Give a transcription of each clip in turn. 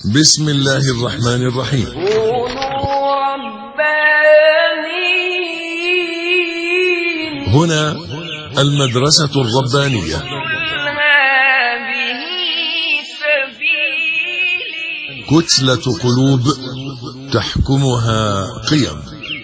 بسم الله الرحمن الرحيم. كونوا ربانيين. هنا المدرسة الربانية. هذه سبيلي. كتلة قلوب تحكمها قيم.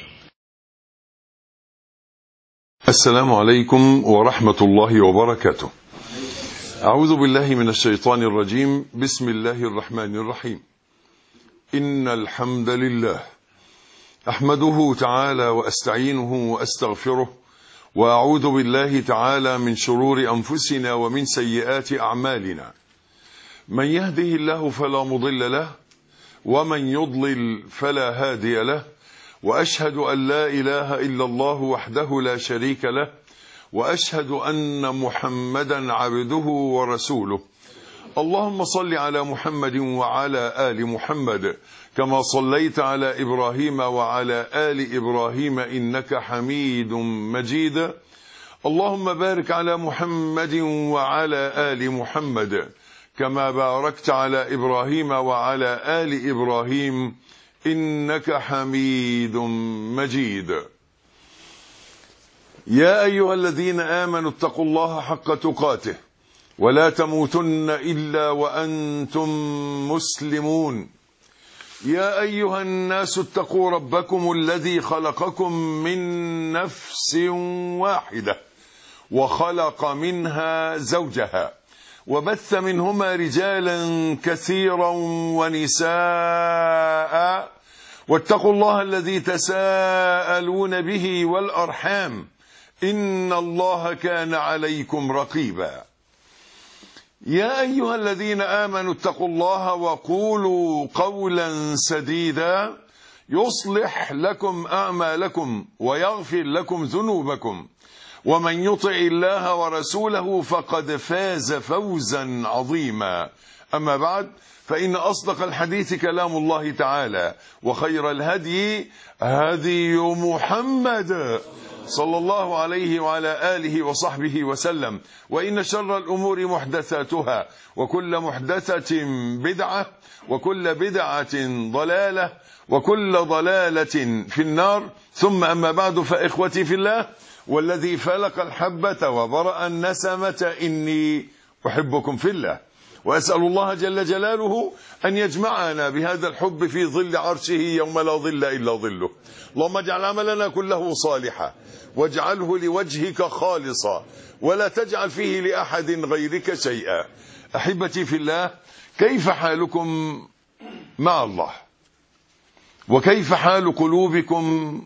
السلام عليكم ورحمة الله وبركاته. أعوذ بالله من الشيطان الرجيم. بسم الله الرحمن الرحيم. إن الحمد لله أحمده تعالى وأستعينه وأستغفره، وأعوذ بالله تعالى من شرور أنفسنا ومن سيئات أعمالنا. من يهده الله فلا مضل له، ومن يضلل فلا هادي له، وأشهد أن لا إله إلا الله وحده لا شريك له، وأشهد أن محمدا عبده ورسوله. اللهم صل على محمد وعلى آل محمد كما صليت على إبراهيم وعلى آل إبراهيم إنك حميد مجيد. اللهم بارك على محمد وعلى آل محمد كما باركت على إبراهيم وعلى آل إبراهيم إنك حميد مجيد. يا أيها الذين آمنوا اتقوا الله حق تقاته ولا تموتن إلا وأنتم مسلمون. يا أيها الناس اتقوا ربكم الذي خلقكم من نفس واحدة وخلق منها زوجها وبث منهما رجالا كثيرا ونساء، واتقوا الله الذي تساءلون به والأرحام إن الله كان عليكم رقيبا. يا أيها الذين آمنوا اتقوا الله وقولوا قولا سديدا يصلح لكم أعمالكم ويغفر لكم ذنوبكم، ومن يطع الله ورسوله فقد فاز فوزا عظيما. أما بعد، فإن أصدق الحديث كلام الله تعالى، وخير الهدي هدي محمد صلى الله عليه وعلى آله وصحبه وسلم، وإن شر الأمور محدثاتها، وكل محدثة بدعة، وكل بدعة ضلالة، وكل ضلالة في النار. ثم أما بعد، فإخوتي في الله والذي فلق الحبة وبرأ النسمة إني أحبكم في الله، وأسأل الله جل جلاله أن يجمعنا بهذا الحب في ظل عرشه يوم لا ظل إلا ظله. اللهم اجعل عملنا كله صالحا، واجعله لوجهك خالصا، ولا تجعل فيه لأحد غيرك شيئا. أحبتي في الله، كيف حالكم مع الله؟ وكيف حال قلوبكم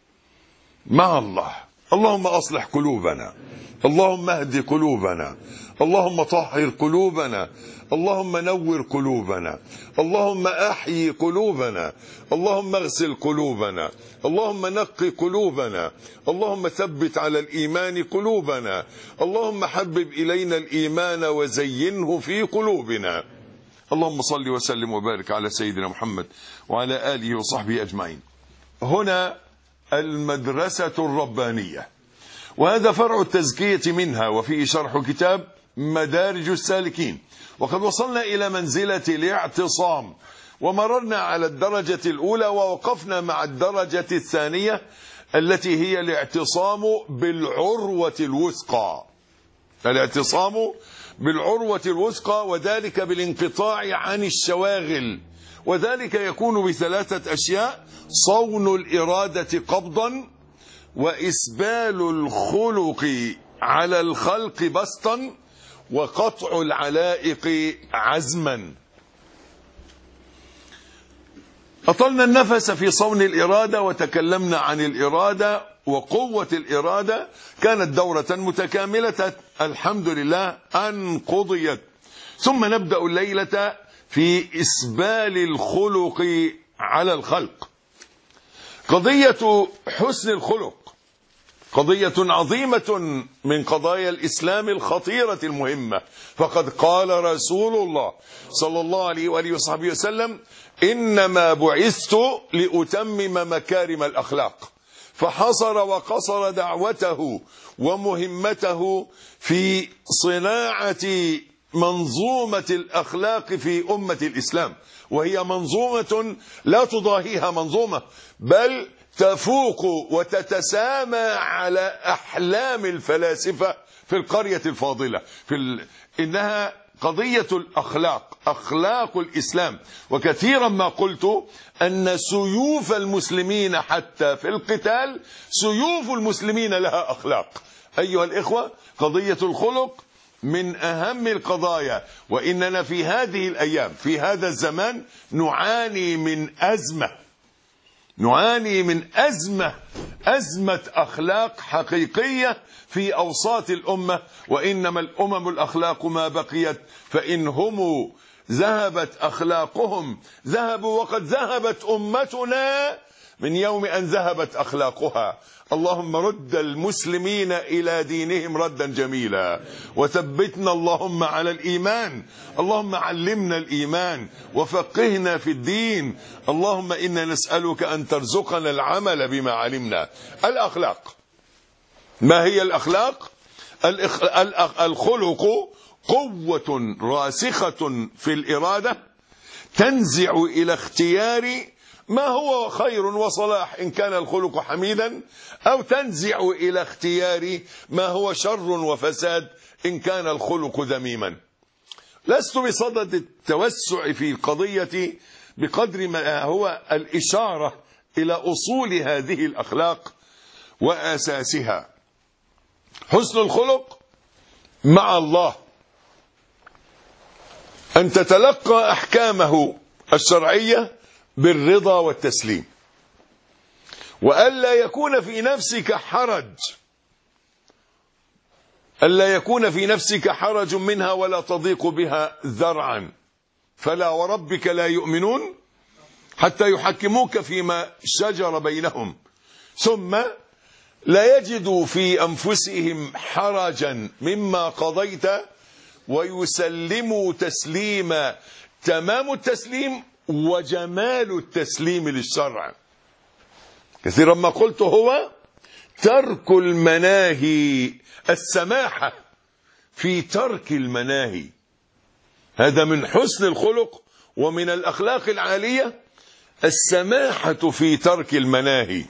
مع الله؟ اللهم أصلح قلوبنا، اللهم اهد قلوبنا، اللهم طهر قلوبنا، اللهم نور قلوبنا، اللهم أحيي قلوبنا، اللهم اغسل قلوبنا، اللهم نقي قلوبنا، اللهم ثبت على الإيمان قلوبنا، اللهم حبب إلينا الإيمان وزينه في قلوبنا. اللهم صل وسلم وبارك على سيدنا محمد وعلى آله وصحبه أجمعين. هنا المدرسة الربانية، وهذا فرع التزكية منها، وفيه شرح كتاب مدارج السالكين. وقد وصلنا إلى منزلة الاعتصام، ومررنا على الدرجة الأولى، ووقفنا مع الدرجة الثانية التي هي الاعتصام بالعروة الوثقى. الاعتصام بالعروة الوثقى، وذلك بالانقطاع عن الشواغل، وذلك يكون بثلاثة أشياء: صون الإرادة قبضا، وإسبال الخلق على الخلق بسطا، وقطع العلائق عزما. أطلنا النفس في صون الإرادة، وتكلمنا عن الإرادة وقوة الإرادة. كانت دورة متكاملة الحمد لله أن قضيت. ثم نبدأ الليلة في إسبال الخلق على الخلق. قضية حسن الخلق قضية عظيمة من قضايا الإسلام الخطيرة المهمة، فقد قال رسول الله صلى الله عليه وآله وصحبه وسلم: إنما بعثت لأتمم مكارم الأخلاق. فحصر وقصر دعوته ومهمته في صناعة منظومة الأخلاق في أمة الإسلام، وهي منظومة لا تضاهيها منظومة، بل تفوق وتتسامى على أحلام الفلاسفة في القرية الفاضلة. إنها قضية الأخلاق، أخلاق الإسلام. وكثيرا ما قلت أن سيوف المسلمين حتى في القتال سيوف المسلمين لها أخلاق. أيها الإخوة، قضية الخلق من أهم القضايا، وإننا في هذه الأيام في هذا الزمان نعاني من أزمة أخلاق حقيقية في أوساط الأمة. وإنما الأمم الأخلاق ما بقيت، فإن هم ذهبت أخلاقهم ذهبوا، وقد ذهبت أمتنا من يوم أن ذهبت أخلاقها. اللهم رد المسلمين إلى دينهم ردا جميلا، وثبتنا اللهم على الإيمان. اللهم علمنا الإيمان وفقهنا في الدين. اللهم إنا نسألك أن ترزقنا العمل بما علمنا. الأخلاق، ما هي الأخلاق؟ الخلق قوة راسخة في الإرادة تنزع إلى اختيار ما هو خير وصلاح إن كان الخلق حميدا، أو تنزع إلى اختيار ما هو شر وفساد إن كان الخلق ذميما. لست بصدد التوسع في القضية بقدر ما هو الإشارة إلى أصول هذه الأخلاق وأساسها. حسن الخلق مع الله أن تتلقى أحكامه الشرعية بالرضا والتسليم، وألا يكون في نفسك حرج منها ولا تضيق بها ذرعا. فلا وربك لا يؤمنون حتى يحكموك فيما شجر بينهم ثم لا يجدوا في أنفسهم حرجا مما قضيت ويسلموا تسليما. تمام التسليم وجمال التسليم للشرع. كثيرا ما قلت هو ترك المناهي، السماحة في ترك المناهي. هذا من حسن الخلق ومن الأخلاق العالية، السماحة في ترك المناهي.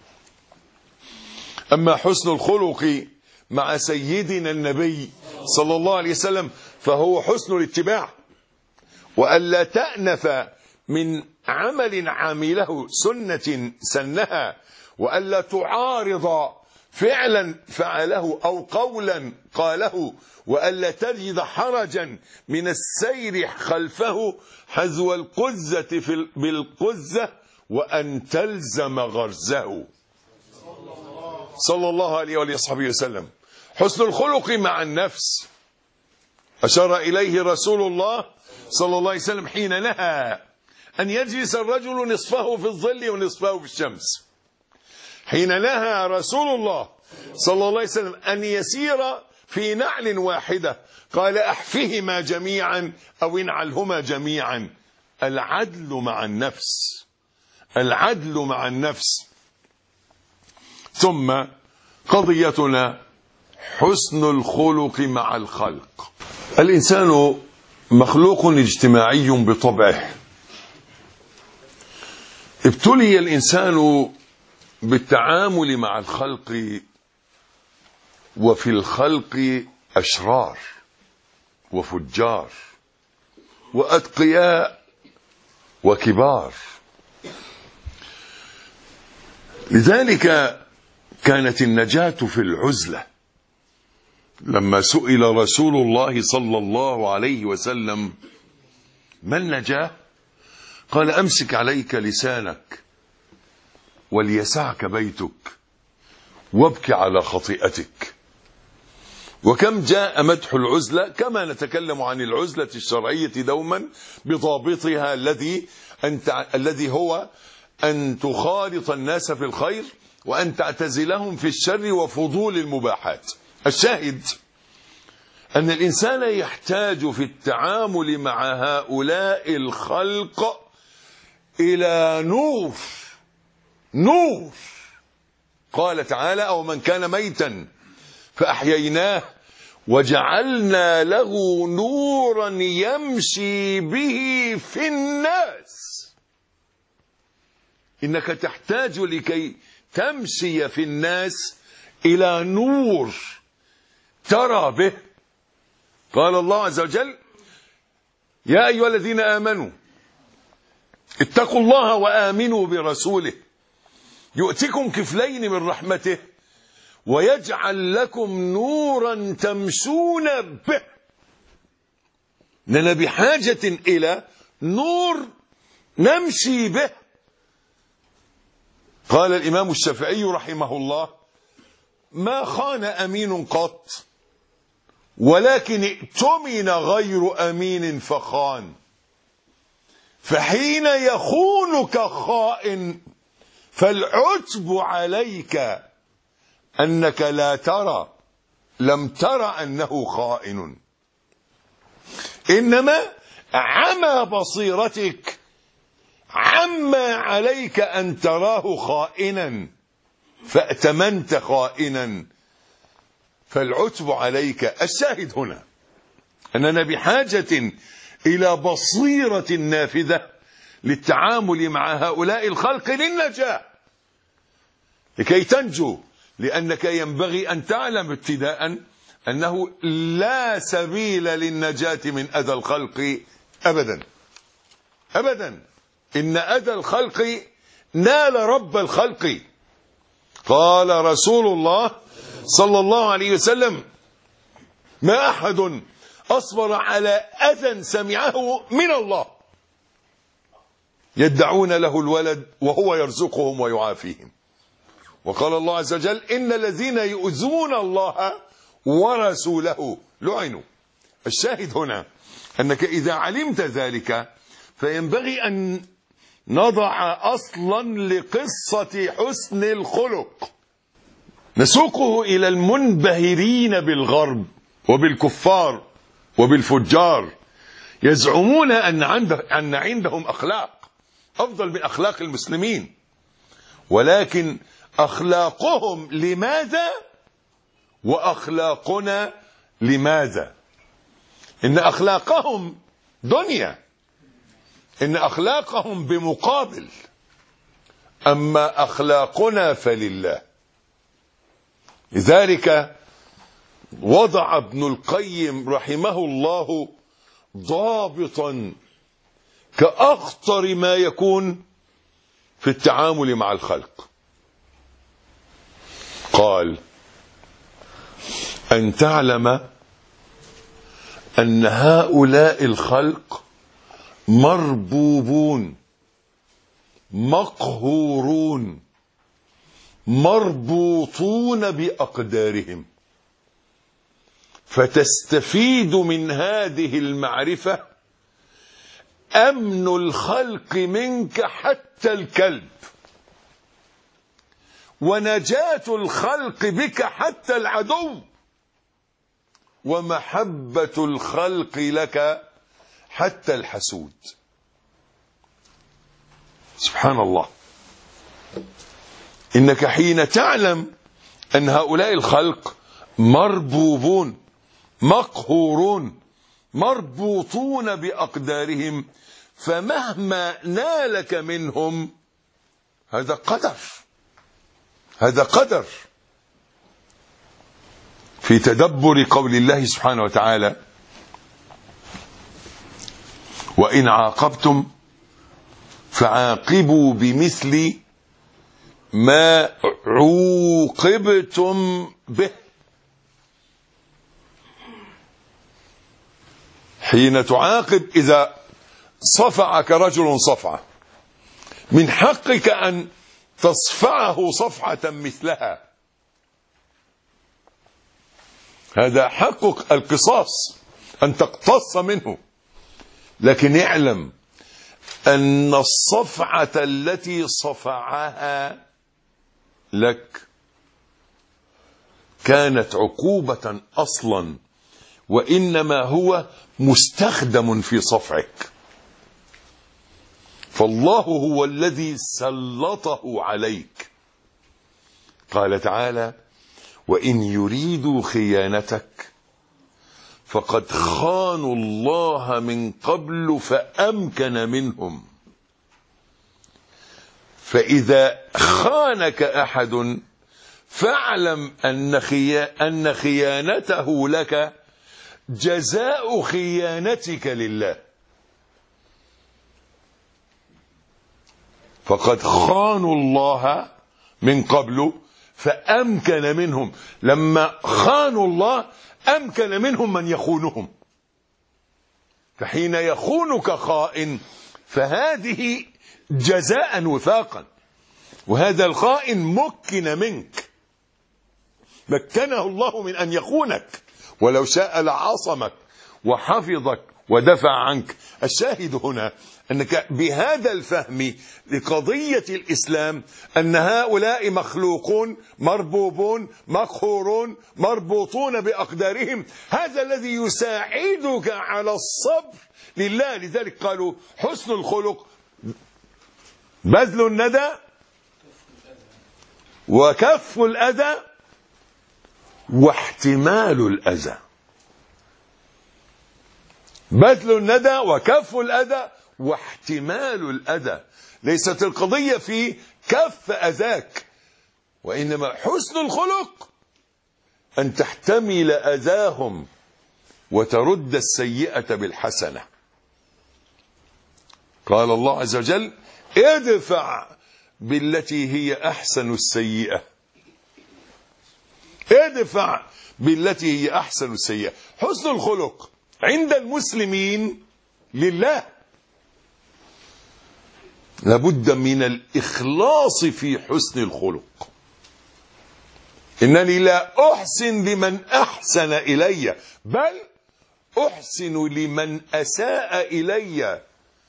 أما حسن الخلق مع سيدنا النبي صلى الله عليه وسلم فهو حسن الاتباع، وألا تأنف من عمل عمله سنة سنها، وألا تعارض فعلا فعله أو قولا قاله، وألا تجد حرجا من السير خلفه حذو القزة بالقزة، وأن تلزم غرزه صلى الله عليه وصحبه وسلم. حسن الخلق مع النفس أشار إليه رسول الله صلى الله عليه وسلم حين نهى أن يجلس الرجل نصفه في الظل ونصفه في الشمس. حين نهى رسول الله صلى الله عليه وسلم أن يسير في نعل واحدة قال احفهما جميعا أو انعلهما جميعا. العدل مع النفس، العدل مع النفس. ثم قضيتنا حسن الخلق مع الخلق. الإنسان مخلوق اجتماعي بطبعه. ابتلي الإنسان بالتعامل مع الخلق، وفي الخلق أشرار وفجار وأتقياء وكبار. لذلك كانت النجاة في العزلة. لما سئل رسول الله صلى الله عليه وسلم ما النجاة؟ قال أمسك عليك لسانك وليسعك بيتك وابك على خطيئتك. وكم جاء مدح العزلة، كما نتكلم عن العزلة الشرعية دوما بضابطها الذي هو أن تخالط الناس في الخير وأن تعتزلهم في الشر وفضول المباحات. الشاهد أن الإنسان يحتاج في التعامل مع هؤلاء الخلق إلى نور. قال تعالى: أو من كان ميتا فأحييناه وجعلنا له نورا يمشي به في الناس. إنك تحتاج لكي تمشي في الناس إلى نور ترى به. قال الله عز وجل: يا أيها الذين آمنوا اتقوا الله وآمنوا برسوله يؤتكم كفلين من رحمته ويجعل لكم نورا تمشون به. لنا بحاجة إلى نور نمشي به. قال الإمام الشافعي رحمه الله: ما خان أمين قط، ولكن ائتمن غير أمين فخان. فحين يخونك خائن فالعتب عليك أنك لم ترى أنه خائن، إنما عمى بصيرتك عما عليك أن تراه خائنا فأتمنت خائنا، فالعتب عليك. الشاهد هنا أننا بحاجة إلى بصيرة نافذة للتعامل مع هؤلاء الخلق للنجاة، لكي تنجو. لأنك ينبغي أن تعلم ابتداء أنه لا سبيل للنجاة من أذى الخلق أبدا أبدا. إن أذى الخلق نال رب الخلق. قال رسول الله صلى الله عليه وسلم: ما أحد أصبر على أذى سمعه من الله يدعون له الولد وهو يرزقهم ويعافيهم. وقال الله عز وجل: إن الذين يؤذون الله ورسوله لعنوا. الشاهد هنا أنك إذا علمت ذلك فينبغي أن نضع أصلا لقصة حسن الخلق نسوقه إلى المنبهرين بالغرب وبالكفار وبالفجار، يزعمون أن عندهم أخلاق أفضل من أخلاق المسلمين، ولكن أخلاقهم لماذا وأخلاقنا لماذا؟ إن أخلاقهم دنيا، إن أخلاقهم بمقابل، أما أخلاقنا فلله. لذلك وضع ابن القيم رحمه الله ضابطا كأخطر ما يكون في التعامل مع الخلق. قال: أن تعلم أن هؤلاء الخلق مربوبون مقهورون مربوطون بأقدارهم، فتستفيد من هذه المعرفة أمن الخلق منك حتى الكلب، ونجاة الخلق بك حتى العدو، ومحبة الخلق لك حتى الحسود. سبحان الله. إنك حين تعلم أن هؤلاء الخلق مربوبون مقهورون مربوطون بأقدارهم، فمهما نالك منهم هذا قدر، هذا قدر. في تدبر قول الله سبحانه وتعالى: وإن عاقبتم فعاقبوا بمثل ما عوقبتم به. حين تعاقب، إذا صفعك رجل صفعة من حقك أن تصفعه صفعة مثلها، هذا حقك القصاص، أن تقتص منه. لكن اعلم أن الصفعة التي صفعها لك كانت عقوبة أصلا، وإنما هو مستخدم في صفعك، فالله هو الذي سلطه عليك. قال تعالى: وإن يريدوا خيانتك فقد خانوا الله من قبل فأمكن منهم. فإذا خانك أحد فاعلم أن خيانته لك جزاء خيانتك لله. فقد خانوا الله من قبل فأمكن منهم. لما خانوا الله أمكن منهم من يخونهم. فحين يخونك خائن فهذه جزاء وثاقا، وهذا الخائن مكن منك، مكنه الله من أن يخونك، ولو شاء لعصمك وحفظك ودفع عنك. الشاهد هنا أنك بهذا الفهم لقضية الإسلام أن هؤلاء مخلوقون مربوبون مقهورون مربوطون بأقدارهم، هذا الذي يساعدك على الصبر لله. لذلك قالوا حسن الخلق بذل الندى وكف الأذى واحتمال الأذى. بذل الندى وكف الأذى واحتمال الأذى. ليست القضية في كف أذاك، وإنما حسن الخلق أن تحتمل أذاهم وترد السيئة بالحسنة. قال الله عز وجل ادفع بالتي هي أحسن السيئة. ادفع بالتي هي أحسن السيئة. حسن الخلق عند المسلمين لله. لابد من الإخلاص في حسن الخلق. إنني لا أحسن لمن أحسن إلي، بل أحسن لمن أساء إلي.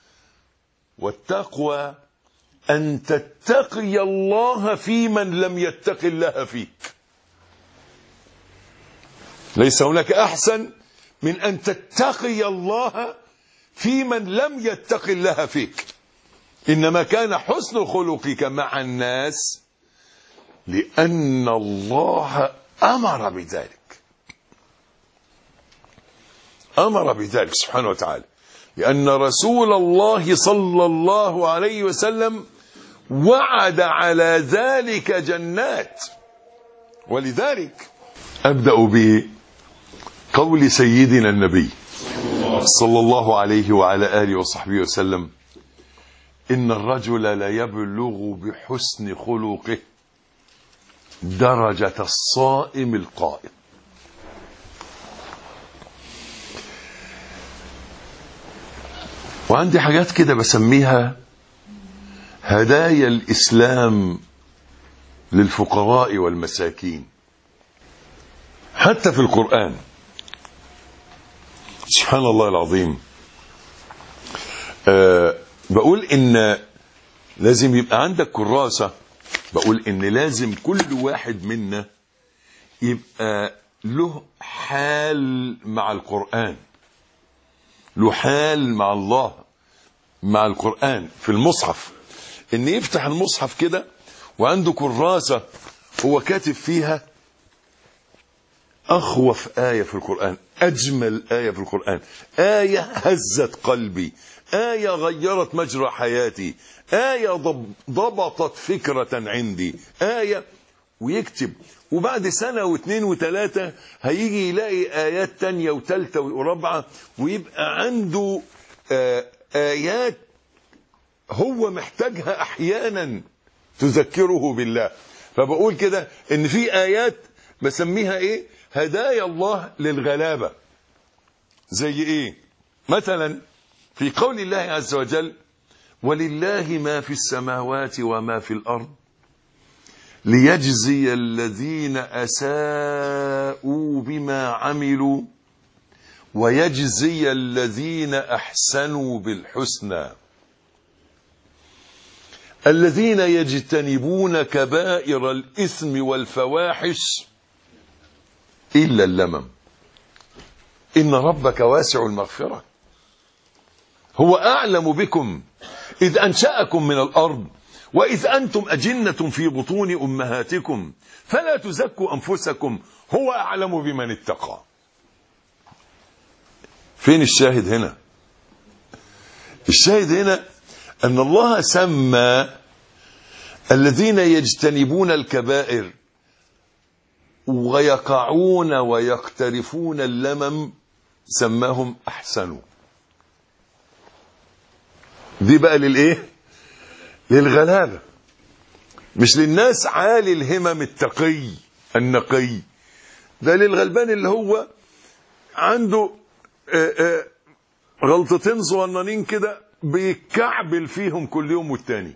والتقوى أن تتقي الله في من لم يتق الله فيك. ليس هناك أحسن من أن تتقي الله في من لم يتق الله فيك. إنما كان حسن خلقك مع الناس لأن الله أمر بذلك. أمر بذلك سبحانه وتعالى، لأن رسول الله صلى الله عليه وسلم وعد على ذلك جنات. ولذلك أبدأ بقول سيدنا النبي صلى الله عليه وعلى آله وصحبه وسلم: إن الرجل لا يبلغ بحسن خلقه درجة الصائم القائم. وعندي حاجات كده بسميها هدايا الإسلام للفقراء والمساكين. حتى في القرآن سبحان الله العظيم. بقول إن لازم يبقى عندك كراسة. بقول إن لازم كل واحد منا يبقى له حال مع القرآن، له حال مع الله مع القرآن في المصحف. إن يفتح المصحف كده وعنده كراسة هو كاتب فيها أخوف آية في القرآن، أجمل آية في القرآن، آية هزت قلبي، آية غيرت مجرى حياتي، آية ضبطت فكرة عندي، آية. ويكتب، وبعد سنة واثنين وثلاثة هيجي يلاقي آيات تانية وثالثة ورابعة، ويبقى عنده آيات هو محتاجها أحيانا تذكره بالله. فبقول كده إن في آيات بسميها إيه؟ هدايا الله للغلابة. زي إيه؟ مثلا في قول الله عز وجل: ولله ما في السماوات وما في الأرض ليجزي الذين أساءوا بما عملوا ويجزي الذين أحسنوا بالحسنى الذين يجتنبون كبائر الإثم والفواحش إلا اللمم إن ربك واسع المغفرة هو أعلم بكم إذ أنشأكم من الأرض وإذ أنتم أجنة في بطون أمهاتكم فلا تزكوا أنفسكم هو أعلم بمن اتقى. فين الشاهد هنا؟ الشاهد هنا أن الله سمى الذين يجتنبون الكبائر ويقعون ويقترفون اللمم سماهم أحسنوا. دي بقى للإيه؟ للغلابة، مش للناس عالي الهمم التقي النقي، ده للغلبان اللي هو عنده غلطتين صغننين كده بيكعبل فيهم كل يوم والتاني،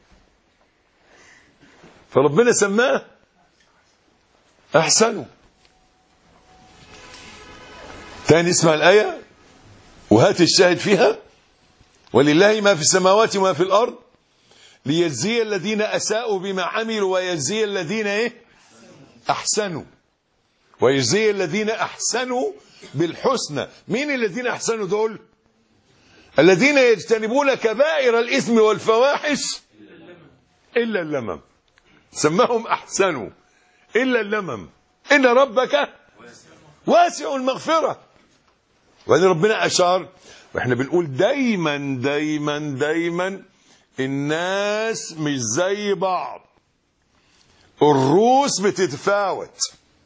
فربنا سماه أحسنوا. تاني اسمع الآية وهات الشاهد فيها: ولله ما في السماوات وما في الأرض ليجزي الذين أساءوا بما عملوا ويجزي الذين أحسنوا، ويجزي الذين أحسنوا بالحسنى. مين الذين أحسنوا دول؟ الذين يجتنبون كبائر الإثم والفواحش إلا اللمم، سماهم أحسنوا إلا اللمم، إن ربك واسع المغفرة. وأن ربنا أشار، وإحنا بنقول دايما دايما دايما الناس مش زي بعض، الروس بتتفاوت،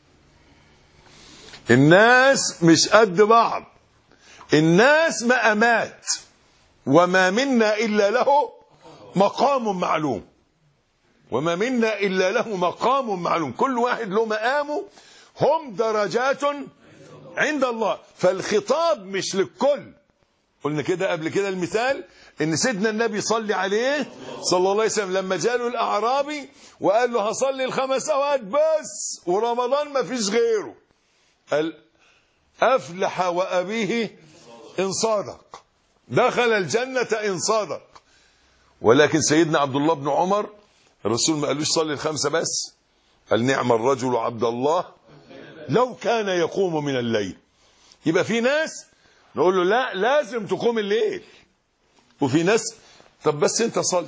الناس مش قد بعض، الناس مقامات، وما منا إلا له مقام معلوم، وما منا إلا له مقام معلوم، كل واحد له مقامه، هم درجات عند الله، فالخطاب مش للكل. قلنا كده قبل كده المثال ان سيدنا النبي صلى عليه صلى الله عليه وسلم لما جاله الاعرابي وقال له هصلي ال5 أوقات بس ورمضان ما فيش غيره، قال افلح وابيه ان صادق، دخل الجنة ان صادق. ولكن سيدنا عبد الله بن عمر الرسول ما قالوش صلي ال5 بس، قال نعم الرجل عبد الله لو كان يقوم من الليل. يبقى في ناس نقول له لا لازم تقوم الليل، وفي ناس طب بس انت صلي.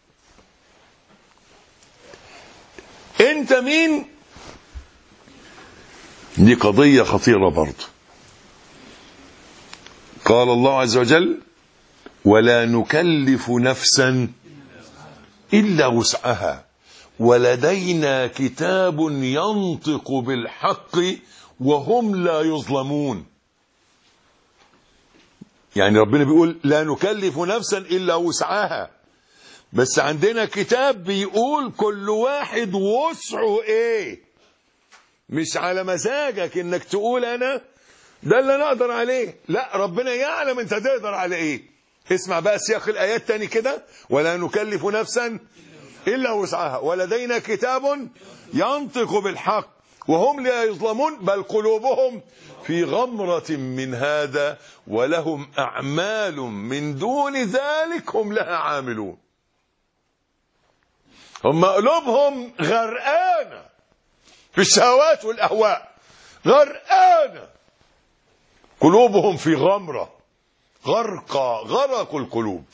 انت مين؟ دي قضية خطيرة برضه. قال الله عز وجل ولا نكلف نفسا إلا وسعها ولدينا كتاب ينطق بالحق وهم لا يظلمون. يعني ربنا بيقول لا نكلف نفسا إلا وسعها، بس عندنا كتاب بيقول كل واحد وسعه ايه، مش على مزاجك انك تقول انا ده اللي انا اقدر عليه، لا ربنا يعلم انت تقدر على ايه. اسمع بقى سياق الايات تاني كده: ولا نكلف نفسا الا وسعها ولدينا كتاب ينطق بالحق وهم لا يظلمون بل قلوبهم في غمرة من هذا ولهم أعمال من دون ذلك هم لها عاملون. هم قلوبهم غرقانة في الشهوات والأهواء، غرقانة، قلوبهم في غمرة، غرقوا القلوب،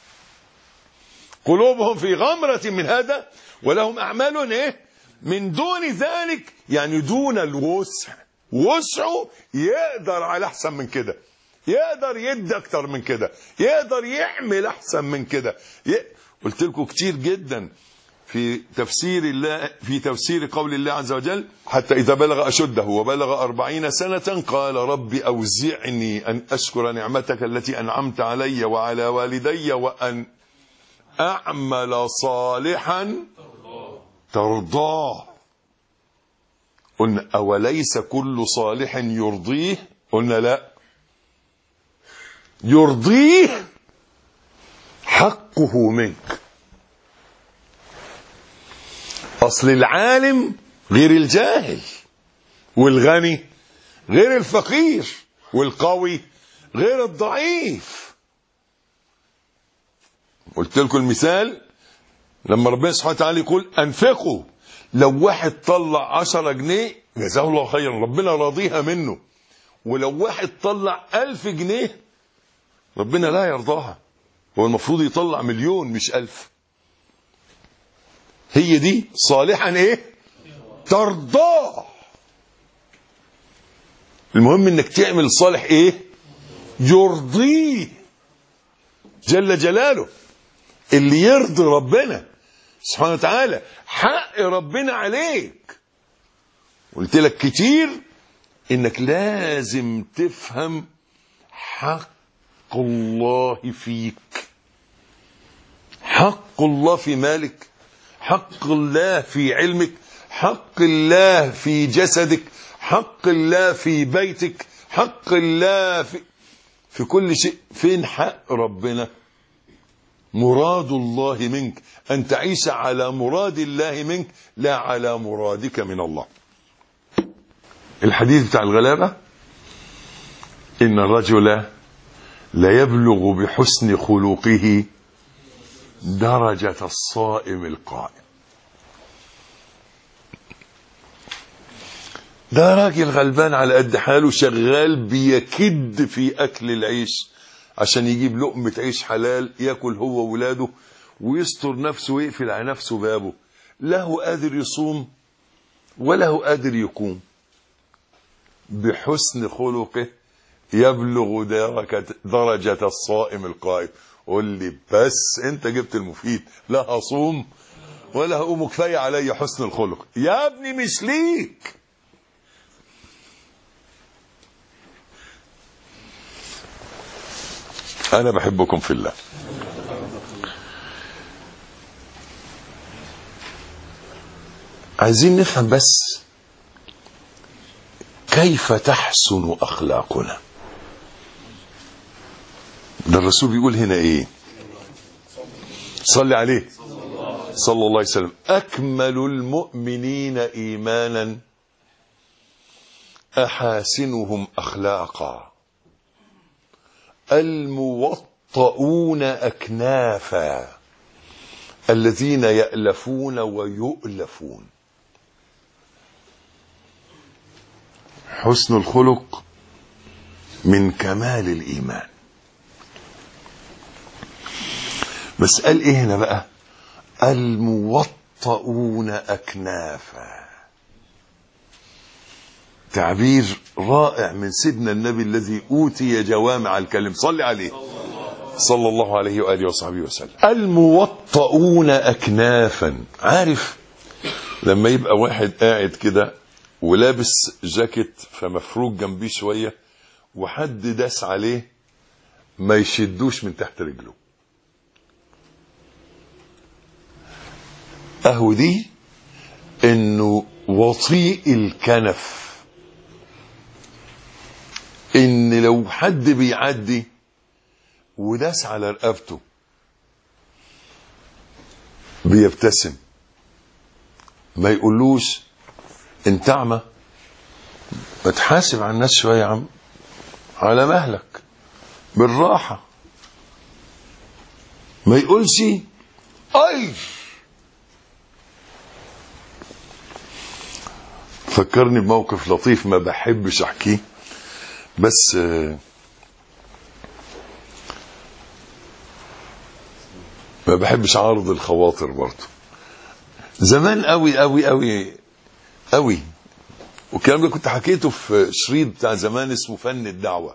قلوبهم في غمرة من هذا ولهم أعمال ايه من دون ذلك، يعني دون الوسع. وسعه يقدر على احسن من كده، يقدر يدي اكتر من كده، يقدر يعمل احسن من كده. قلت لكم كتير جدا في تفسير الله، في تفسير قول الله عز وجل حتى إذا بلغ أشده وبلغ 40 سنة قال رب أوزعني أن أشكر نعمتك التي أنعمت علي وعلى والدي وأن أعمل صالحا ترضاه. قلنا أوليس كل صالح يرضيه؟ قلنا لا، يرضيه حقه منك. أصل العالم غير الجاهل، والغني غير الفقير، والقوي غير الضعيف. قلت لكم المثال لما ربنا سبحانه وتعالى يقول أنفقوا، لو واحد طلع 10 جنيه جزاه الله خيرا ربنا راضيها منه، ولو واحد طلع 1000 جنيه ربنا لا يرضاها، هو المفروض يطلع 1,000,000 مش 1000. هي دي صالحا ايه ترضاه. المهم انك تعمل صالح ايه يرضيه جل جلاله، اللي يرضي ربنا سبحانه وتعالى، حق ربنا عليك. قلت لك كتير انك لازم تفهم حق الله فيك، حق الله في مالك، حق الله في علمك، حق الله في جسدك، حق الله في بيتك، حق الله في كل شيء. فين حق ربنا؟ مراد الله منك أن تعيش على مراد الله منك، لا على مرادك من الله. الحديث بتاع الغلابة: إن الرجل لا يبلغ بحسن خلقه درجة الصائم القائم. ده راجل غلبان على قد حاله، شغال بيكد في أكل العيش عشان يجيب لقمة عيش حلال ياكل هو وولاده ويستر نفسه ويقفل على نفسه بابه. لا هو قادر يصوم ولا هو قادر يقوم. بحسن خلقه يبلغ درجة الصائم القائم. قول لي بس انت جبت المفيد، لا هصوم ولا هقوم، كفاية علي حسن الخلق. يا ابني مش ليك. انا بحبكم في الله. عايزين نفهم بس كيف تحسن اخلاقنا. ده الرسول بيقول هنا ايه؟ صلي عليه صلى الله عليه وسلم: اكمل المؤمنين ايمانا احاسنهم اخلاقا الموطؤون اكنافا الذين يألفون ويؤلفون. حسن الخلق من كمال الإيمان. بس قال ايه هنا بقى؟ الموطؤون اكنافا. تعبير رائع من سيدنا النبي الذي اوتي جوامع الكلم. صلي عليه صلى الله عليه واله وصحبه وسلم. الموطؤون اكنافا. عارف لما يبقى واحد قاعد كده ولابس جاكيت فمفروق جنبيه شويه وحد داس عليه ما يشدوش من تحت رجله؟ اهو دي انه وطيء الكنف، ان لو حد بيعدي وداس على رقبته بيبتسم، ما يقولوش انت اعمى، ما تحاسب على الناس شويه يا عم، على مهلك بالراحه. ما يقولش اي. فكرني بموقف لطيف ما بحبش احكيه، بس ما بحبش عارض الخواطر برضه. زمان قوي قوي قوي قوي، والكلام ده كنت حكيته في شريط بتاع زمان اسمه فن الدعوة.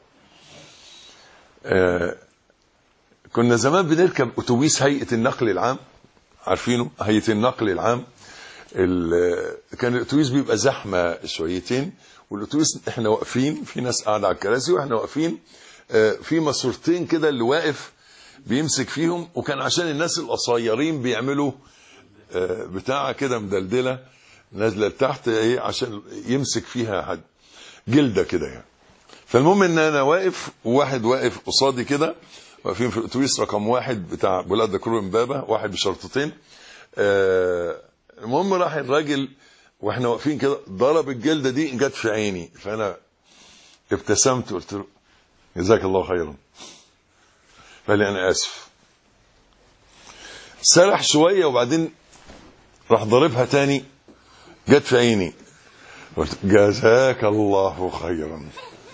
كنا زمان بنركب اتوبيس هيئة النقل العام، عارفينه هيئة النقل العام. كان الاتوبيس بيبقى زحمه شويتين، والاتوبيس احنا واقفين، في ناس قاعده على الكراسي واحنا واقفين، في ماسورتين كده اللي واقف بيمسك فيهم. وكان عشان الناس القصيرين بيعملوا بتاعه كده مدلدله نازله لتحت ايه عشان يمسك فيها حد، جلده كده يعني. فالمهم ان انا واقف وواحد واقف قصادي كده، واقفين في الاتوبيس رقم 1 بتاع بلاد دكرور امبابه، واحد بشرطتين. المهم راح الراجل واحنا واقفين كده ضرب الجلده دي جت في عيني، فانا ابتسمت وقلت له جزاك الله خيرا. قال لي انا اسف. سرح شويه وبعدين راح ضربها تاني جت في عيني، قلت جزاك الله خيرا.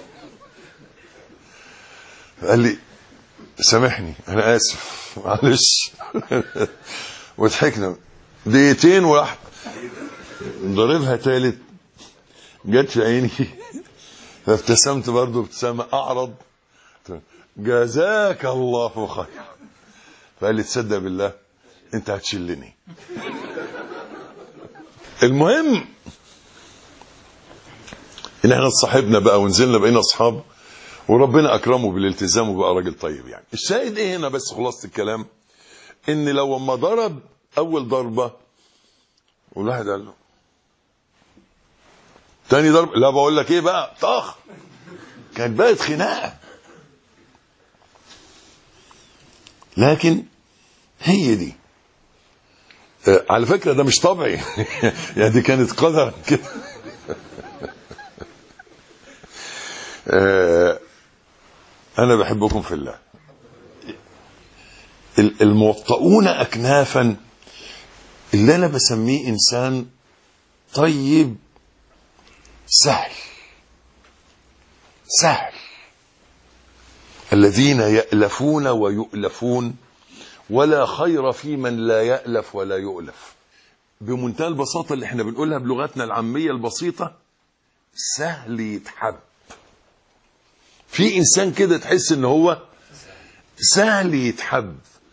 قال لي سامحني انا اسف معلش. وضحكنا دقيقتين وراح ضربها تالت جت في عيني، فابتسمت برضه ابتسامه اعرض. جزاك الله خير. فقال لي تصدق بالله انت هتشلني. المهم ان احنا اتصاحبنا بقى ونزلنا بقينا اصحاب، وربنا اكرمه بالالتزام وبقى راجل طيب. يعني الشاهد ايه هنا بس خلاصة الكلام، ان لو اما ضرب اول ضربة والواحد قال له تاني ضرب، لا بقول لك ايه بقى طخ، كانت بقت خناقة. لكن هي دي على فكرة ده مش طبيعي. يعني دي كانت قدر كده. أنا بحبكم في الله. الموطئون أكنافا اللي أنا بسميه إنسان طيب سهل سهل، الذين يألفون ويؤلفون ولا خير في من لا يألف ولا يؤلف. بمنتهى البساطة اللي احنا بنقولها بلغتنا العامية البسيطة، سهل يتحب. في إنسان كده تحس إن هو سهل يتحب.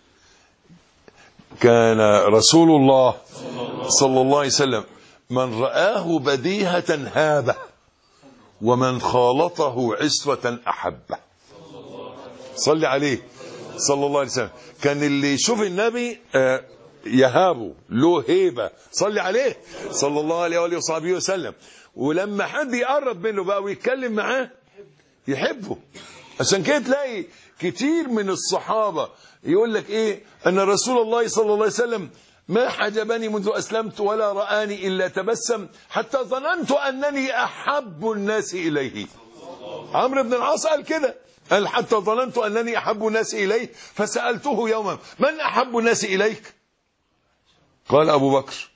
كان رسول الله صلى الله عليه وسلم من رآه بديهة هابه، ومن خالطه عسرة أحبه. صلي عليه صلى الله عليه وسلم. كان اللي يشوف النبي يهابه، له هيبة. صلي عليه صلى الله عليه وآله وصحبه وسلم. ولما حد يقرب منه بقى ويتكلم معاه يحبه. عشان كده تلاقي كتير من الصحابة يقول لك ايه، ان رسول الله صلى الله عليه وسلم ما حجبني منذ أسلمت ولا رآني إلا تبسم حتى ظننت أنني أحب الناس إليه. عمرو بن العاص قال كده، قال حتى ظننت أنني أحب الناس إليه فسألته يوما من أحب الناس إليك؟ قال أبو بكر.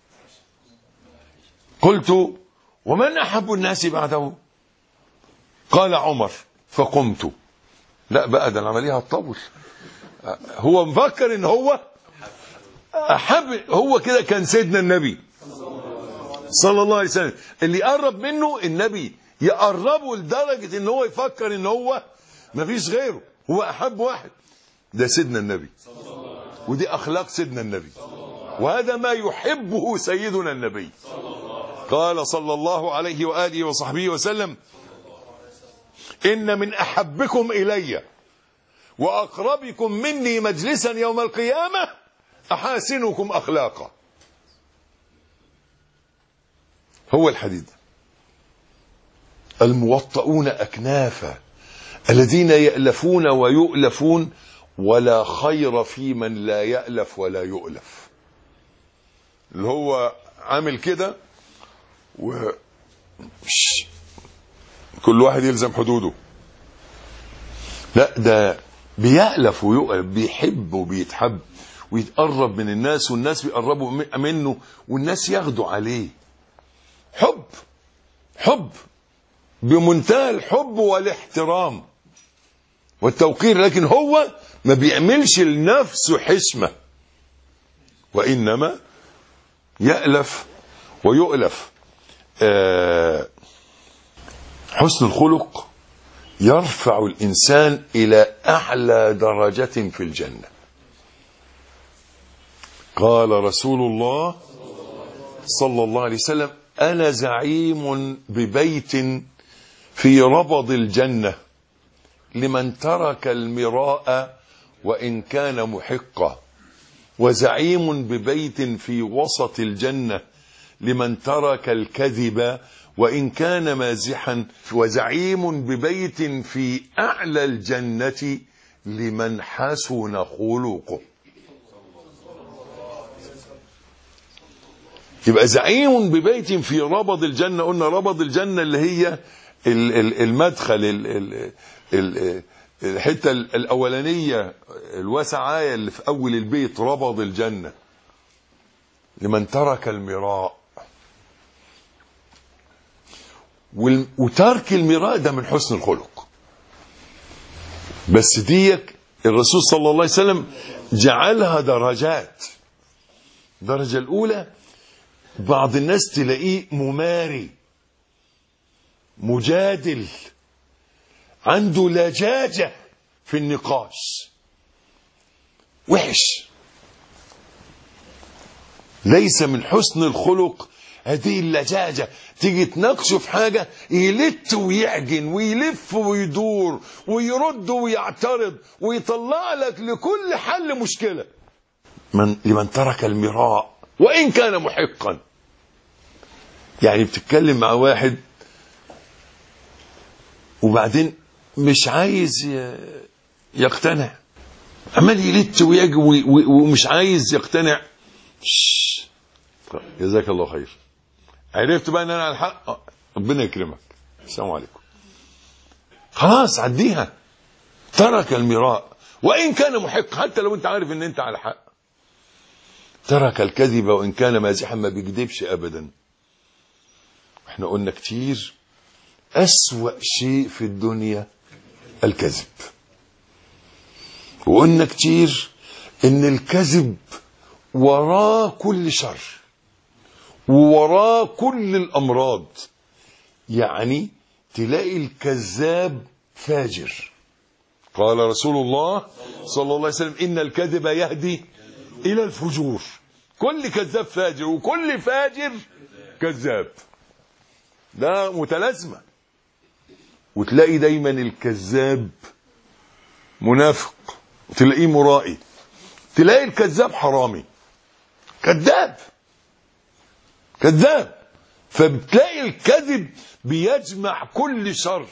قلت ومن أحب الناس بعده؟ قال عمر. فقمت. لا بقى ده العملية هتطول. هو مفكر ان هو أحب، هو كده كان سيدنا النبي صلى الله عليه وسلم اللي يقرب منه النبي يقربه لدرجة ان هو يفكر ان هو مفيش غيره، هو أحب واحد. ده سيدنا النبي، ودي أخلاق سيدنا النبي، وهذا ما يحبه سيدنا النبي. قال صلى الله عليه وآله وصحبه وسلم إن من أحبكم إلي وأقربكم مني مجلسا يوم القيامة أحاسنكم أخلاقا. هو الحديث. الموطئون أكنافا الذين يألفون ويؤلفون ولا خير في من لا يألف ولا يؤلف. اللي هو عامل كده كل واحد يلزم حدوده. لا ده بيألف ويؤلف، بيحب وبيتحب ويتقرب من الناس والناس بيقربوا منه والناس ياخدوا عليه. حب بمنتهى الحب والاحترام والتوقير، لكن هو ما بيعملش لنفسه حشمة، وإنما يألف ويؤلف. حسن الخلق يرفع الإنسان إلى أعلى درجة في الجنة. قال رسول الله صلى الله عليه وسلم أنا زعيم ببيت في ربض الجنة لمن ترك المراء وإن كان محقا، وزعيم ببيت في وسط الجنة لمن ترك الكذب وإن كان مازحا، وزعيم ببيت في أعلى الجنة لمن حسن خلقه. يبقى زعيم ببيت في ربض الجنة. قلنا ربض الجنة اللي هي المدخل، الحتة الأولانية الواسعة اللي في أول البيت، ربض الجنة لمن ترك المراء. وترك المراء ده من حسن الخلق. بس ديك الرسول صلى الله عليه وسلم جعلها درجات. الدرجة الأولى بعض الناس تلاقيه مماري، مجادل، عنده لجاجة في النقاش وحش. ليس من حسن الخلق هذه اللجاجة، تيجي تناقشه في حاجة يلت ويعجن ويلف ويدور ويرد ويعترض ويطلع لك لكل حل مشكلة. لمن ترك المراء وإن كان محقا. يعني بتتكلم مع واحد وبعدين مش عايز يقتنع، عمال يلت ويجي ومش عايز يقتنع. جزاك الله خير، عرفت بقى ان انا على الحق، ربنا يكرمك، السلام عليكم، خلاص عديها. ترك المراء وان كان محق، حتى لو انت عارف ان انت على حق. ترك الكذب وان كان مازحا، ما بيكذبش ابدا. احنا قلنا كتير اسوأ شيء في الدنيا الكذب، وقلنا كتير ان الكذب وراه كل شر ووراه كل الامراض. يعني تلاقي الكذاب فاجر. قال رسول الله صلى الله عليه وسلم ان الكذب يهدي الى الفجور. كل كذاب فاجر وكل فاجر كذاب، ده متلازمه. وتلاقي دايما الكذاب منافق، تلاقيه مرائي، تلاقي الكذاب حرامي، كذاب. فبتلاقي الكذب بيجمع كل شر.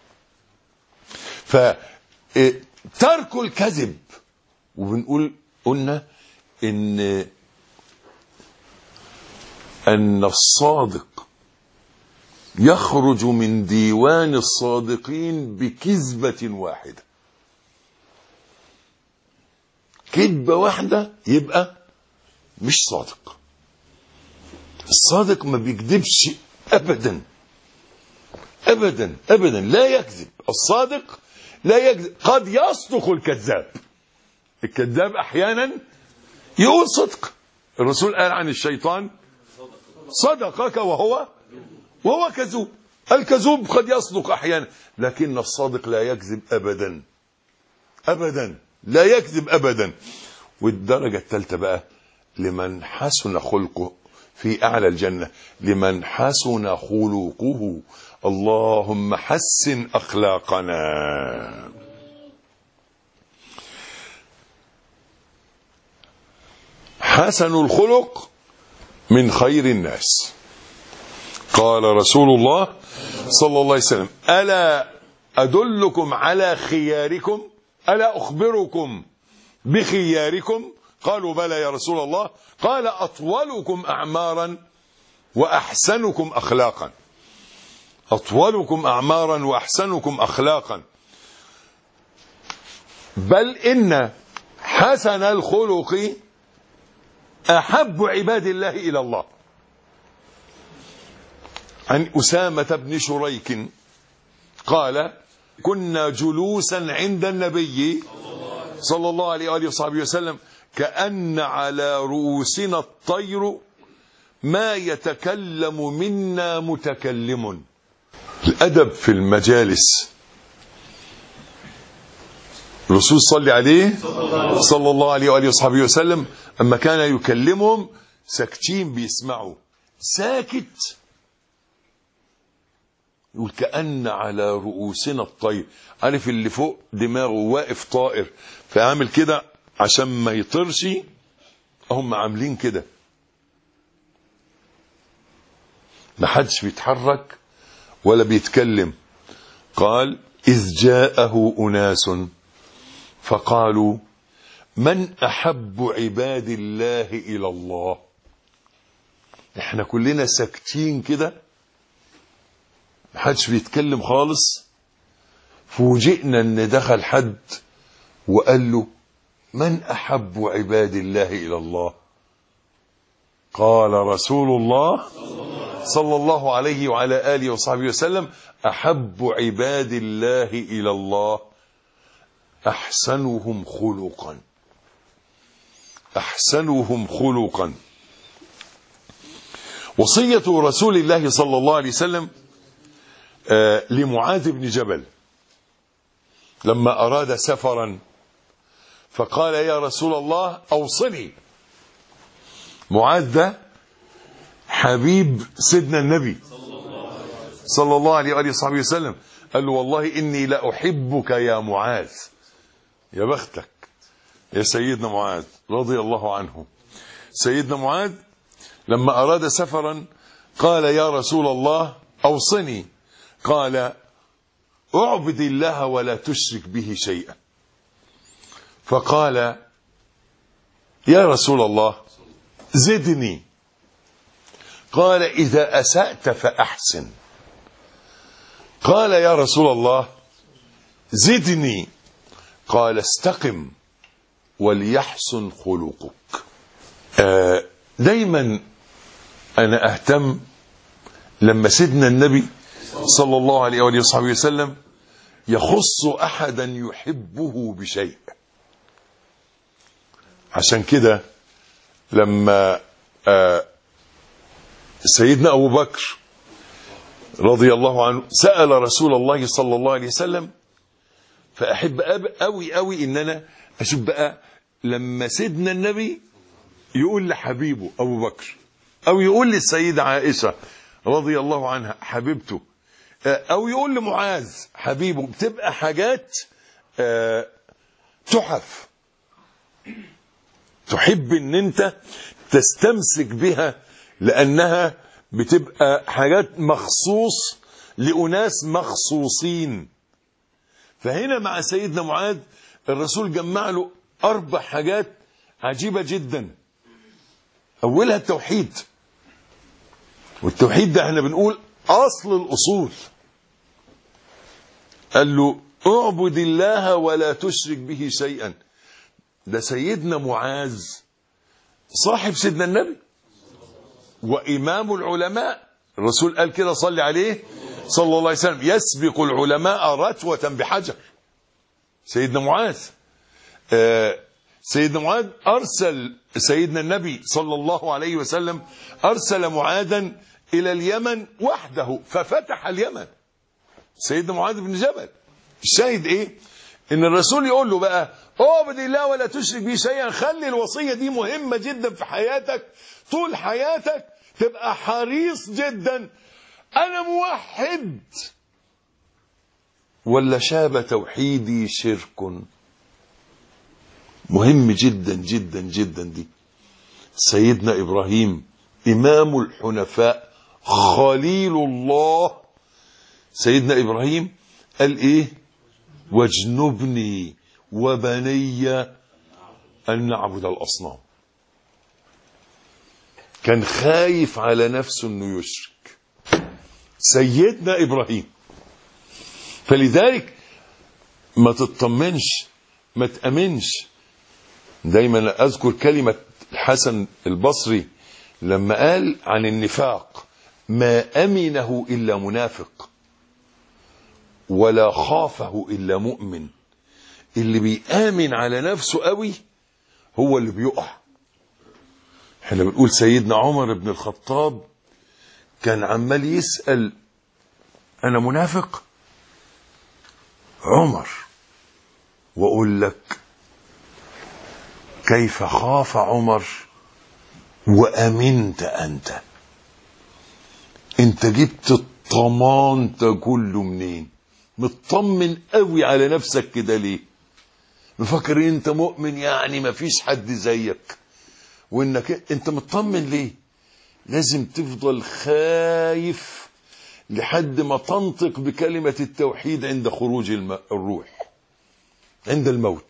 فترك الكذب، قلنا ان الصادق يخرج من ديوان الصادقين بكذبة واحدة. كذبة واحدة يبقى مش صادق. الصادق ما بيكذبش ابدا ابدا ابدا، لا يكذب. الصادق لا يكذب. قد يصدق الكذاب احيانا يقول صدق. الرسول قال عن الشيطان صدقك وهو كذوب. الكذوب قد يصدق احيانا، لكن الصادق لا يكذب ابدا ابدا، لا يكذب ابدا. والدرجة الثالثة بقى لمن حسن خلقه في اعلى الجنة، لمن حسن خلقه. اللهم حسن اخلاقنا. حسن الخلق من خير الناس. قال رسول الله صلى الله عليه وسلم ألا أدلكم على خياركم؟ ألا أخبركم بخياركم؟ قالوا بلى يا رسول الله. قال أطولكم أعمارا وأحسنكم أخلاقا. أطولكم أعمارا وأحسنكم أخلاقا. بل إن حسن الخلق أحب عباد الله إلى الله. عن أسامة بن شريك قال كنا جلوسا عند النبي صلى الله عليه وآله وصحبه وسلم كأن على رؤوسنا الطير ما يتكلم منا متكلم. الأدب في المجالس. الرسول صلى عليه صلى الله عليه وآله وصحبه وسلم أما كان يكلمهم ساكتين بيسمعوا، ساكت. يقول كأن على رؤوسنا الطير. عارف اللي فوق دماغه واقف طائر فعامل كده عشان ما يطرش، هم عاملين كده، ما حدش بيتحرك ولا بيتكلم. قال إذ جاءه أناس فقالوا من أحب عباد الله إلى الله. احنا كلنا ساكتين كده، محدش بيتكلم خالص. فوجئنا ان دخل حد وقال له من أحب عباد الله إلى الله؟ قال رسول الله صلى الله عليه وعلى آله وصحبه وسلم أحب عباد الله إلى الله أحسنهم خلقا. أحسنهم خلقا. وصية رسول الله صلى الله عليه وسلم لمعاذ بن جبل لما أراد سفرا فقال يا رسول الله أوصني. معاذ ده حبيب سيدنا النبي صلى الله عليه وآله وصحبه وسلم. قال له والله إني لأحبك يا معاذ. يا بختك يا سيدنا معاذ رضي الله عنه. سيدنا معاذ لما أراد سفرا قال يا رسول الله أوصني. قال اعبد الله ولا تشرك به شيئا. فقال يا رسول الله زدني. قال إذا أسأت فأحسن. قال يا رسول الله زدني. قال استقم وليحسن خلقك. دايما أنا أهتم لما سيدنا النبي صلى الله عليه وآله وصحبه وسلم يخص أحدا يحبه بشيء. عشان كده لما سيدنا أبو بكر رضي الله عنه سأل رسول الله صلى الله عليه وسلم، فأحب أوي إن أنا أشوف بقى لما سيدنا النبي يقول لحبيبه أبو بكر، أو يقول للسيدة عائشة رضي الله عنها حبيبته، أو يقول لمعاذ حبيبه، بتبقى حاجات تحف تحب ان انت تستمسك بها، لأنها بتبقى حاجات مخصوص لأناس مخصوصين. فهنا مع سيدنا معاذ الرسول جمع له 4 حاجات عجيبة جدا. أولها التوحيد، والتوحيد ده احنا بنقول أصل الأصول. قال له اعبد الله ولا تشرك به شيئا. ده سيدنا معاذ صاحب سيدنا النبي وإمام العلماء. الرسول قال كده صلي عليه صلى الله عليه وسلم يسبق العلماء رتوة بحجر. سيدنا معاذ سيدنا معاذ أرسل سيدنا النبي صلى الله عليه وسلم أرسل معاذا إلى اليمن وحده ففتح اليمن. سيدنا معاذ بن جبل. الشاهد إيه؟ إن الرسول يقول له بقى اعبد الله ولا تشرك به شيئا. خلي الوصية دي مهمة جدا في حياتك، طول حياتك تبقى حريص جدا أنا موحد ولا شاب توحيدي شرك. مهم جدا جدا جدا دي. سيدنا إبراهيم إمام الحنفاء خليل الله، سيدنا إبراهيم قال إيه؟ واجنبني وبني أن نعبد الأصنام. كان خايف على نفسه أنه يشرك سيدنا إبراهيم. فلذلك ما تطمنش ما تأمنش. دايما أذكر كلمة الحسن البصري لما قال عن النفاق ما أمنه إلا منافق ولا خافه إلا مؤمن. اللي بيآمن على نفسه قوي هو اللي بيقع. احنا بنقول سيدنا عمر بن الخطاب كان عمال يسأل أنا منافق عمر، وأقول لك كيف خاف عمر وأمنت أنت. انت جبت الطمان ده كله منين؟ مطمن قوي على نفسك كده ليه؟ مفكر انت مؤمن يعني مفيش حد زيك، وانك انت مطمن ليه؟ لازم تفضل خايف لحد ما تنطق بكلمة التوحيد عند خروج الروح، عند الموت.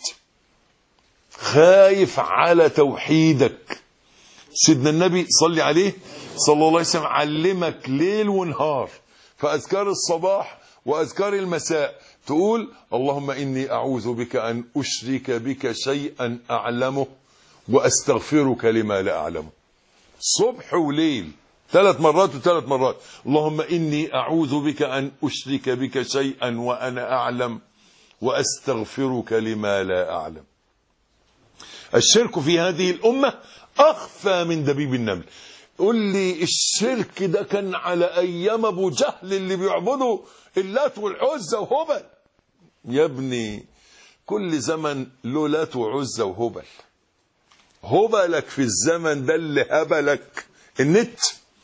خايف على توحيدك. سيدنا النبي صلي عليه صلى الله عليه وسلم علمك ليل ونهار فأذكار الصباح وأذكار المساء تقول اللهم إني أعوذ بك أن أشرك بك شيئا أعلمه وأستغفرك لما لا أعلمه. صبح وليل 3 مرات و3 مرات. اللهم إني أعوذ بك أن أشرك بك شيئا وأنا أعلم وأستغفرك لما لا أعلم. الشرك في هذه الأمة أخفى من دبيب النمل. قل لي الشرك ده كان على أيام أبو جهل اللي بيعبدوا اللات والعزى وهبل. يا ابني كل زمن له لات وعزة وهبل. هبلك في الزمن ده اللي هبلك النت،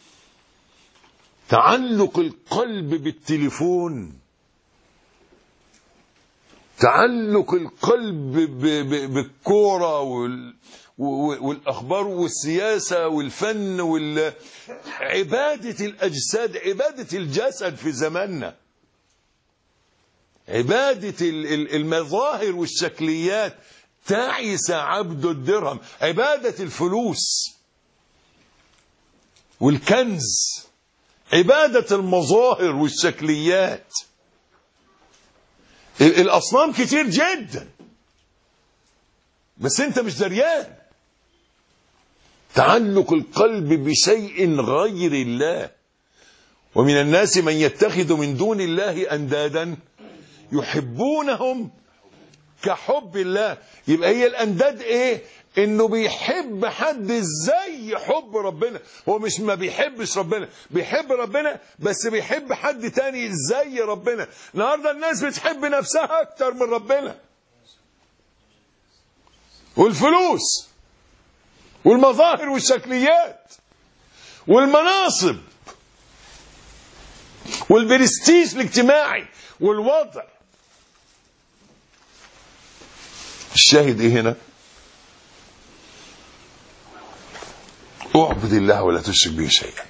تعلق القلب بالتليفون، تعلق القلب بالكورة والأخبار والسياسة والفن عبادة الأجساد، عبادة الجسد في زماننا، عبادة المظاهر والشكليات، تعس عبد الدرهم، عبادة الفلوس والكنز، عبادة المظاهر والشكليات. الأصنام كتير جدا بس انت مش دريان. تعلق القلب بشيء غير الله. ومن الناس من يتخذ من دون الله أندادا يحبونهم كحب الله. يبقى هي الأنداد ايه؟ انه بيحب حد زي حب ربنا. هو مش ما بيحبش ربنا، بيحب ربنا بس بيحب حد تاني زي ربنا. النهارده الناس بتحب نفسها اكتر من ربنا، والفلوس والمظاهر والشكليات والمناصب والبرستيج الاجتماعي والوضع. الشاهد ايه هنا؟ اعبد الله ولا تشرك به شيئا.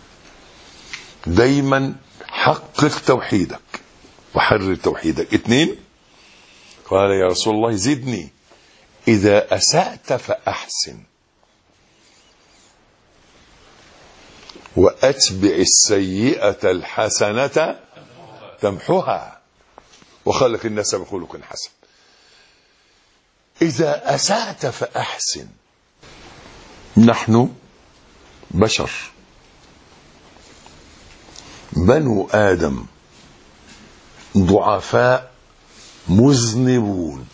دايما حقق توحيدك وحرر توحيدك. 2، قال يا رسول الله زدني إذا أسأت فأحسن وأتبع السيئة الحسنة تمحها وخلق الناس بخلق حسن. إذا أسأت فأحسن. نحن بشر، بنو آدم ضعفاء مذنبون،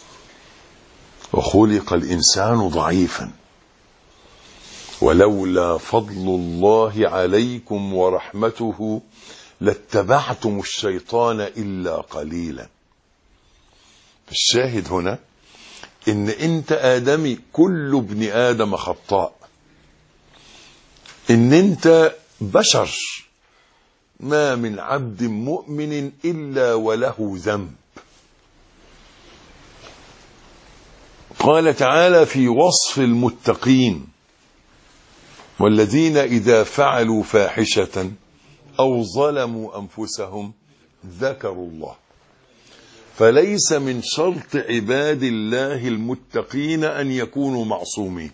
وخلق الإنسان ضعيفا، ولولا فضل الله عليكم ورحمته لاتبعتم الشيطان إلا قليلا. الشاهد هنا إن أنت آدمي، كل ابن آدم خطاء، إن أنت بشر، ما من عبد مؤمن إلا وله ذنب. قال تعالى في وصف المتقين: والذين إذا فعلوا فاحشة أو ظلموا أنفسهم ذكروا الله. فليس من شرط عباد الله المتقين أن يكونوا معصومين.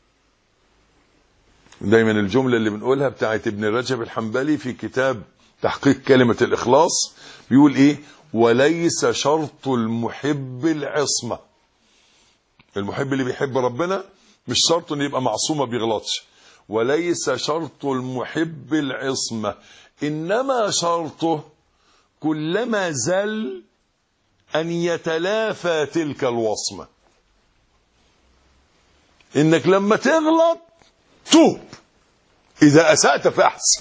دايما الجملة اللي بنقولها بتاعت ابن رجب الحنبلي في كتاب تحقيق كلمة الإخلاص، بيقول إيه؟ وليس شرط المحب العصمة. المحب اللي بيحب ربنا مش شرط انه يبقى معصوم ما بيغلطش. وليس شرط المحب العصمة، إنما شرطه كلما زل أن يتلافى تلك الوصمة. إنك لما تغلط توب، إذا أسأت فأحسن.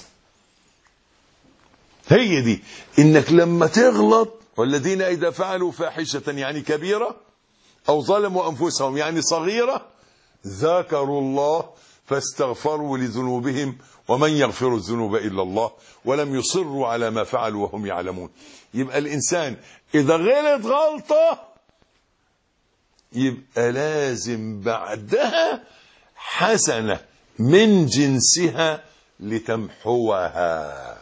هي دي، إنك لما تغلط، والذين إذا فعلوا فاحشة يعني كبيرة أو ظلموا أنفسهم يعني صغيرة ذكروا الله فاستغفروا لذنوبهم ومن يغفر الذنوب إلا الله ولم يصروا على ما فعلوا وهم يعلمون. يبقى الإنسان إذا غلط غلطة يبقى لازم بعدها حسنة من جنسها لتمحوها.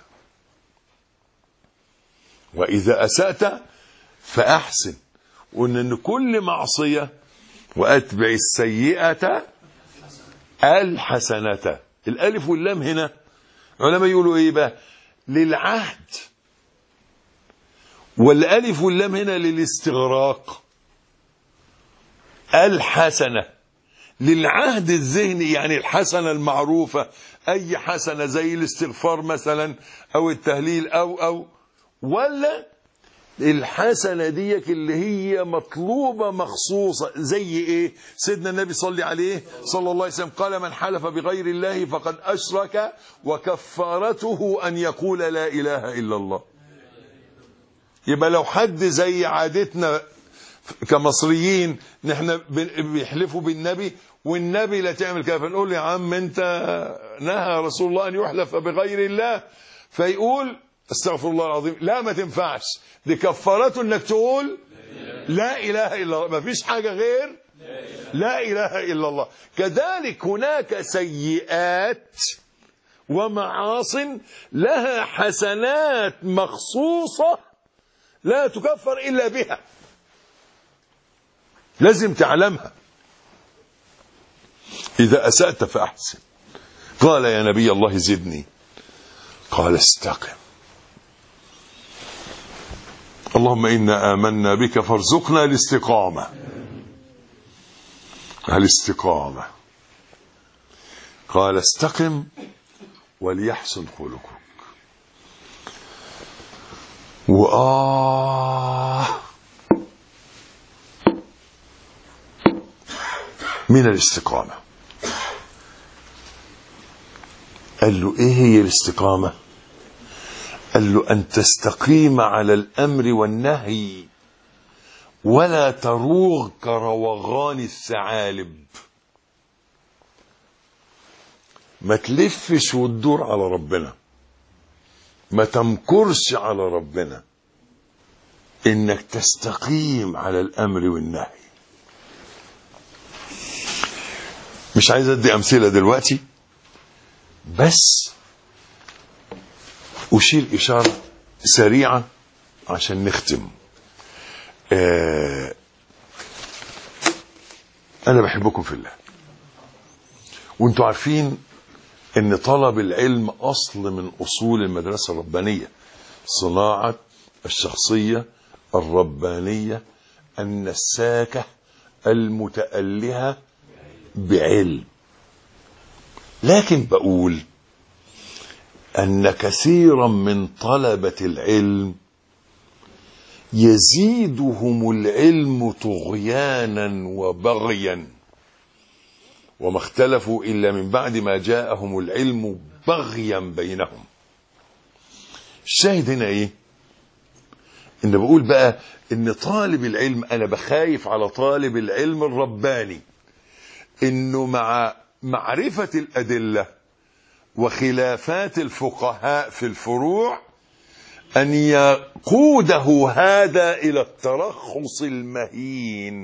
وإذا أسأت فأحسن. وإن كل معصية وأتبع السيئة الحسنة. الألف واللام هنا علماء يقولوا إيه بقى؟ للعهد. والألف واللام هنا للاستغراق. الحسنة للعهد الذهني، يعني الحسنة المعروفة، أي حسنة زي الاستغفار مثلا أو التهليل أو ولا الحسنة ديك اللي هي مطلوبة مخصوصة. زي ايه؟ سيدنا النبي صلى عليه صلى الله عليه وسلم قال: من حلف بغير الله فقد أشرك وكفارته أن يقول لا إله إلا الله. يبقى لو حد زي عادتنا كمصريين نحن بيحلفوا بالنبي والنبي لا تعمل كده، فنقول يا عم انت نهى رسول الله ان يحلف بغير الله، فيقول استغفر الله العظيم. لا ما تنفعش، دي كفارته انك تقول لا اله الا الله، ما فيش حاجه غير لا اله الا الله. كذلك هناك سيئات ومعاصٍ لها حسنات مخصوصة لا تكفر إلا بها، لازم تعلمها. إذا أسأت فأحسن. قال يا نبي الله زدني، قال استقم. اللهم إنا آمنا بك فارزقنا الاستقامة. الاستقامة. قال استقم وليحسن خلقك. من الاستقامة. قال له ايه هي الاستقامة؟ قال له ان تستقيم على الامر والنهي ولا تروغ كروغان الثعالب. ما تلفش وتدور على ربنا، ما تمكرش على ربنا، انك تستقيم على الامر والنهي. مش عايز ادي امثله دلوقتي، بس اشير اشاره سريعه عشان نختم. انا بحبكم في الله، وانتوا عارفين ان طلب العلم اصل من اصول المدرسه الربانيه، صناعه الشخصيه الربانيه النساكه المتألهه بعلم. لكن بقول ان كثيرا من طلبه العلم يزيدهم العلم طغيانا وبغيا، وما اختلفوا إلا من بعد ما جاءهم العلم بغيا بينهم. الشاهد هنا ايه؟ ان بقول بقى ان طالب العلم، انا بخايف على طالب العلم الرباني انه مع معرفة الأدلة وخلافات الفقهاء في الفروع أن يقوده هذا إلى الترخص المهين.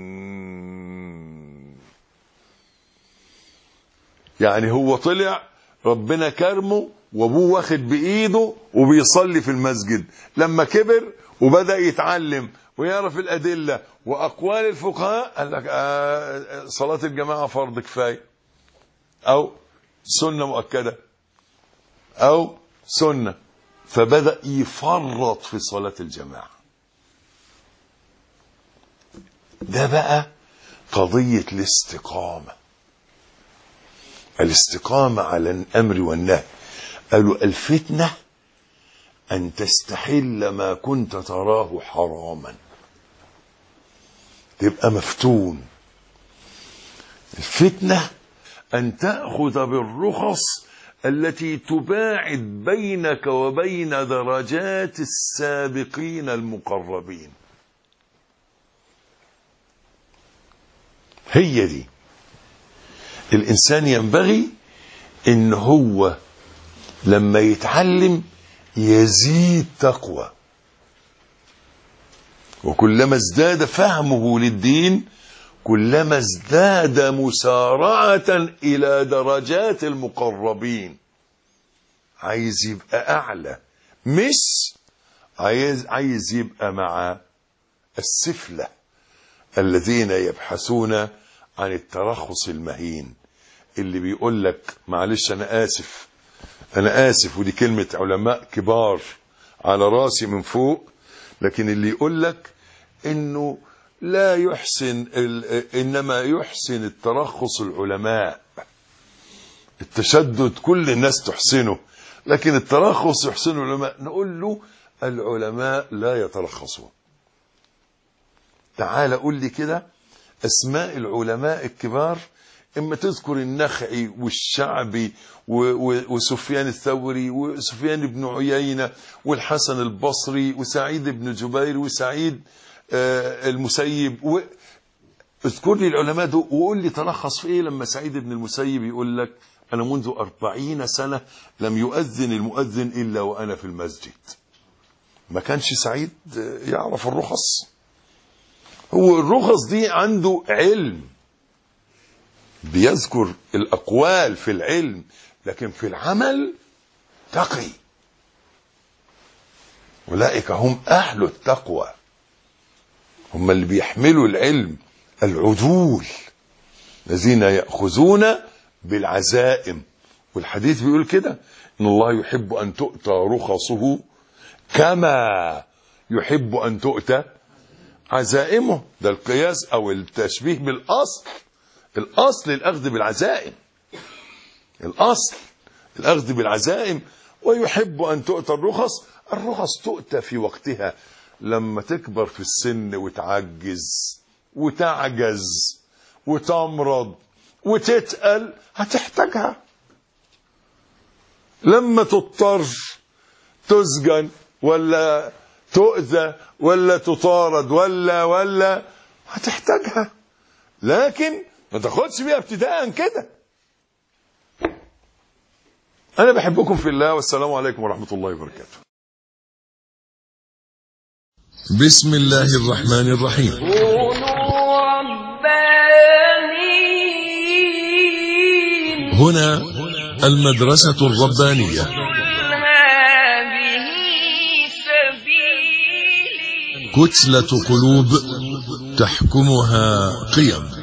يعني هو طلع ربنا كرمه وابوه واخد بإيده وبيصلي في المسجد، لما كبر وبدأ يتعلم ويعرف الأدلة وأقوال الفقهاء قال لك صلاة الجماعة فرض كفاية أو سنة مؤكدة أو سنة، فبدأ يفرط في صلاة الجماعة. ده بقى قضية الاستقامة، الاستقامة على الأمر والنهي. قالوا الفتنة أن تستحل ما كنت تراه حراما، تبقى مفتون. الفتنة أن تأخذ بالرخص التي تباعد بينك وبين درجات السابقين المقربين. هي دي الإنسان ينبغي إن هو لما يتعلم يزيد تقوى، وكلما ازداد فهمه للدين كلما ازداد مسارعة إلى درجات المقربين. عايز يبقى أعلى، مش عايز يبقى مع السفلة الذين يبحثون عن الترخص المهين، اللي بيقول لك معلش أنا آسف ودي كلمة علماء كبار على راسي من فوق، لكن اللي يقول لك إنه لا يحسن إنما يحسن الترخص العلماء، التشدد كل الناس تحسنه لكن الترخص يحسنه العلماء. نقول له العلماء لا يترخصون. تعال قول لي كده أسماء العلماء الكبار اما تذكر النخعي والشعبي وسفيان الثوري وسفيان بن عيينة والحسن البصري وسعيد بن جبير وسعيد المسيب، اذكر لي العلماء دول وقول لي تلخص في ايه لما سعيد بن المسيب يقول لك انا منذ 40 سنة لم يؤذن المؤذن الا وانا في المسجد. ما كانش سعيد يعرف الرخص؟ هو الرخص دي عنده علم، بيذكر الأقوال في العلم، لكن في العمل تقي. أولئك هم أهل التقوى، هم اللي بيحملوا العلم، العدول الذين يأخذون بالعزائم. والحديث بيقول كده: إن الله يحب أن تؤتى رخصه كما يحب أن تؤتى عزائمه. ده القياس أو التشبيه بالأصل. الأصل الأخذ بالعزائم، الأصل الأخذ بالعزائم. ويحب أن تؤتى الرخص. الرخص تؤتى في وقتها، لما تكبر في السن وتعجز وتعجز وتمرض وتتقل هتحتاجها. لما تضطر تسجن ولا تؤذى ولا تطارد ولا هتحتاجها، لكن ما تاخدش بيها ابتداء كده. انا بحبكم في الله، والسلام عليكم ورحمة الله وبركاته. بسم الله الرحمن الرحيم. كونوا ربانيين. هنا المدرسة الربانية. هذه سبيلي. كتلة قلوب تحكمها قيم.